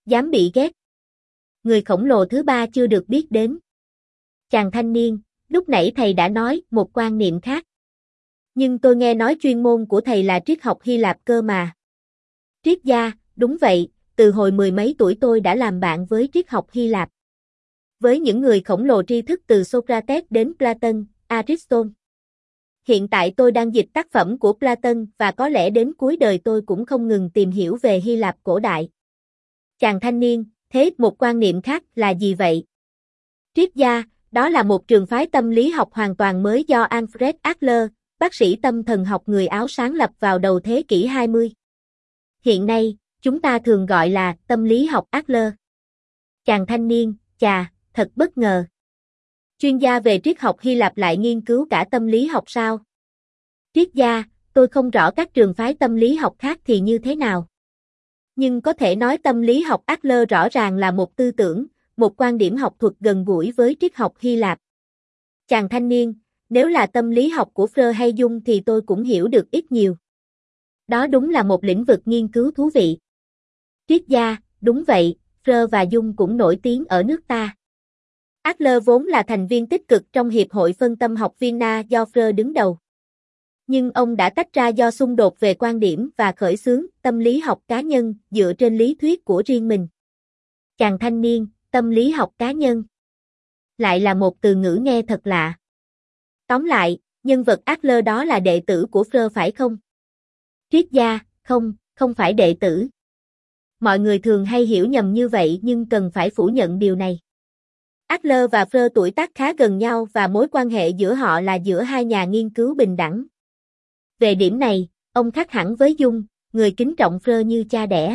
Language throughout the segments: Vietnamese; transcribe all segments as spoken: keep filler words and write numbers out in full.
Dám bị ghét. Người khổng lồ thứ ba chưa được biết đến. Chàng thanh niên, lúc nãy thầy đã nói một quan niệm khác. Nhưng tôi nghe nói chuyên môn của thầy là triết học Hy Lạp cơ mà. Triết gia, đúng vậy, từ hồi mười mấy tuổi tôi đã làm bạn với triết học Hy Lạp. Với những người khổng lồ tri thức từ Socrates đến Platon, Aristotle. Hiện tại tôi đang dịch tác phẩm của Platon và có lẽ đến cuối đời tôi cũng không ngừng tìm hiểu về Hy Lạp cổ đại. Chàng thanh niên, thế một quan niệm khác là gì vậy? Triết gia, đó là một trường phái tâm lý học hoàn toàn mới do Alfred Adler, bác sĩ tâm thần học người Áo sáng lập vào đầu thế kỷ hai mươi. Hiện nay, chúng ta thường gọi là tâm lý học Adler. Chàng thanh niên, chà, thật bất ngờ. Chuyên gia về triết học Hy Lạp lại nghiên cứu cả tâm lý học sao? Triết gia, tôi không rõ các trường phái tâm lý học khác thì như thế nào. Nhưng có thể nói tâm lý học Adler rõ ràng là một tư tưởng, một quan điểm học thuật gần gũi với triết học Hy Lạp. Chàng thanh niên, nếu là tâm lý học của Freud hay Jung thì tôi cũng hiểu được ít nhiều. Đó đúng là một lĩnh vực nghiên cứu thú vị. Triết gia, đúng vậy, Freud và Jung cũng nổi tiếng ở nước ta. Adler vốn là thành viên tích cực trong Hiệp hội Phân tâm học Vienna do Freud đứng đầu. Nhưng ông đã tách ra do xung đột về quan điểm và khởi xướng tâm lý học cá nhân dựa trên lý thuyết của riêng mình. Chàng thanh niên, tâm lý học cá nhân. Lại là một từ ngữ nghe thật lạ. Tóm lại, nhân vật Adler đó là đệ tử của Freud phải không? Triết gia, không, không phải đệ tử. Mọi người thường hay hiểu nhầm như vậy nhưng cần phải phủ nhận điều này. Adler và Freud tuổi tác khá gần nhau và mối quan hệ giữa họ là giữa hai nhà nghiên cứu bình đẳng. Về điểm này, ông khác hẳn với Jung, người kính trọng Freud như cha đẻ.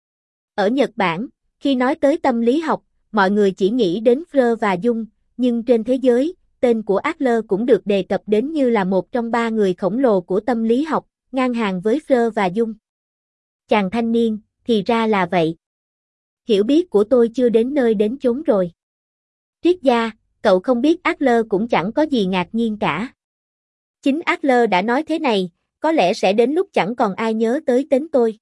Ở Nhật Bản, khi nói tới tâm lý học, mọi người chỉ nghĩ đến Freud và Jung, nhưng trên thế giới, tên của Adler cũng được đề cập đến như là một trong ba người khổng lồ của tâm lý học, ngang hàng với Freud và Jung. Chàng thanh niên, thì ra là vậy. Hiểu biết của tôi chưa đến nơi đến chốn rồi. Triết gia, cậu không biết Adler cũng chẳng có gì ngạc nhiên cả. Chính Adler đã nói thế này, có lẽ sẽ đến lúc chẳng còn ai nhớ tới tên tôi.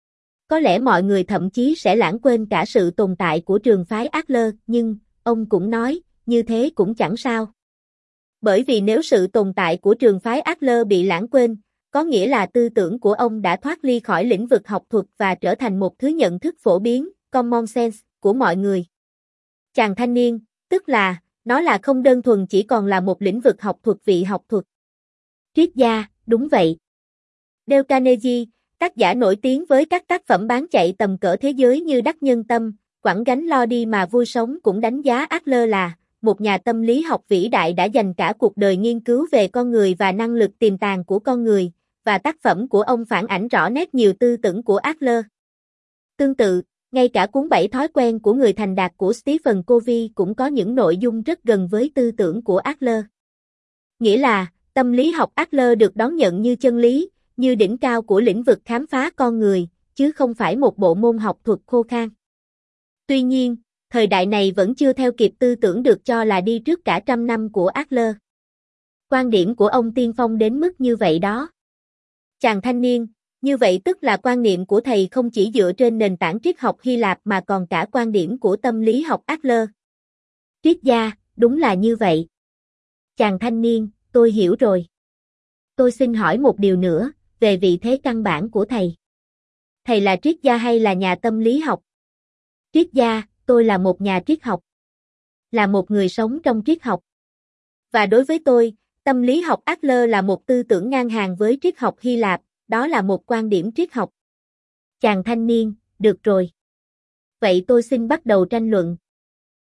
Có lẽ mọi người thậm chí sẽ lãng quên cả sự tồn tại của trường phái Adler, nhưng, ông cũng nói, như thế cũng chẳng sao. Bởi vì nếu sự tồn tại của trường phái Adler bị lãng quên, có nghĩa là tư tưởng của ông đã thoát ly khỏi lĩnh vực học thuật và trở thành một thứ nhận thức phổ biến, common sense, của mọi người. Chàng thanh niên, tức là, nó là không đơn thuần chỉ còn là một lĩnh vực học thuật vị học thuật. Triết gia, đúng vậy. Dale Carnegie, tác giả nổi tiếng với các tác phẩm bán chạy tầm cỡ thế giới như Đắc Nhân Tâm, Quẳng Gánh Lo Đi Mà Vui Sống cũng đánh giá Adler là một nhà tâm lý học vĩ đại đã dành cả cuộc đời nghiên cứu về con người và năng lực tiềm tàng của con người, và tác phẩm của ông phản ảnh rõ nét nhiều tư tưởng của Adler. Tương tự, ngay cả cuốn Bảy thói quen của người thành đạt của Stephen Covey cũng có những nội dung rất gần với tư tưởng của Adler. Nghĩa là, tâm lý học Adler được đón nhận như chân lý, như đỉnh cao của lĩnh vực khám phá con người, chứ không phải một bộ môn học thuật khô khan. Tuy nhiên, thời đại này vẫn chưa theo kịp tư tưởng được cho là đi trước cả trăm năm của Adler. Quan điểm của ông tiên phong đến mức như vậy đó. Chàng thanh niên, như vậy tức là quan niệm của thầy không chỉ dựa trên nền tảng triết học Hy Lạp mà còn cả quan điểm của tâm lý học Adler. Triết gia, đúng là như vậy. Chàng thanh niên, tôi hiểu rồi. Tôi xin hỏi một điều nữa, về vị thế căn bản của thầy. Thầy là triết gia hay là nhà tâm lý học? Triết gia, tôi là một nhà triết học. Là một người sống trong triết học. Và đối với tôi, tâm lý học Adler là một tư tưởng ngang hàng với triết học Hy Lạp, đó là một quan điểm triết học. Chàng thanh niên, được rồi. Vậy tôi xin bắt đầu tranh luận.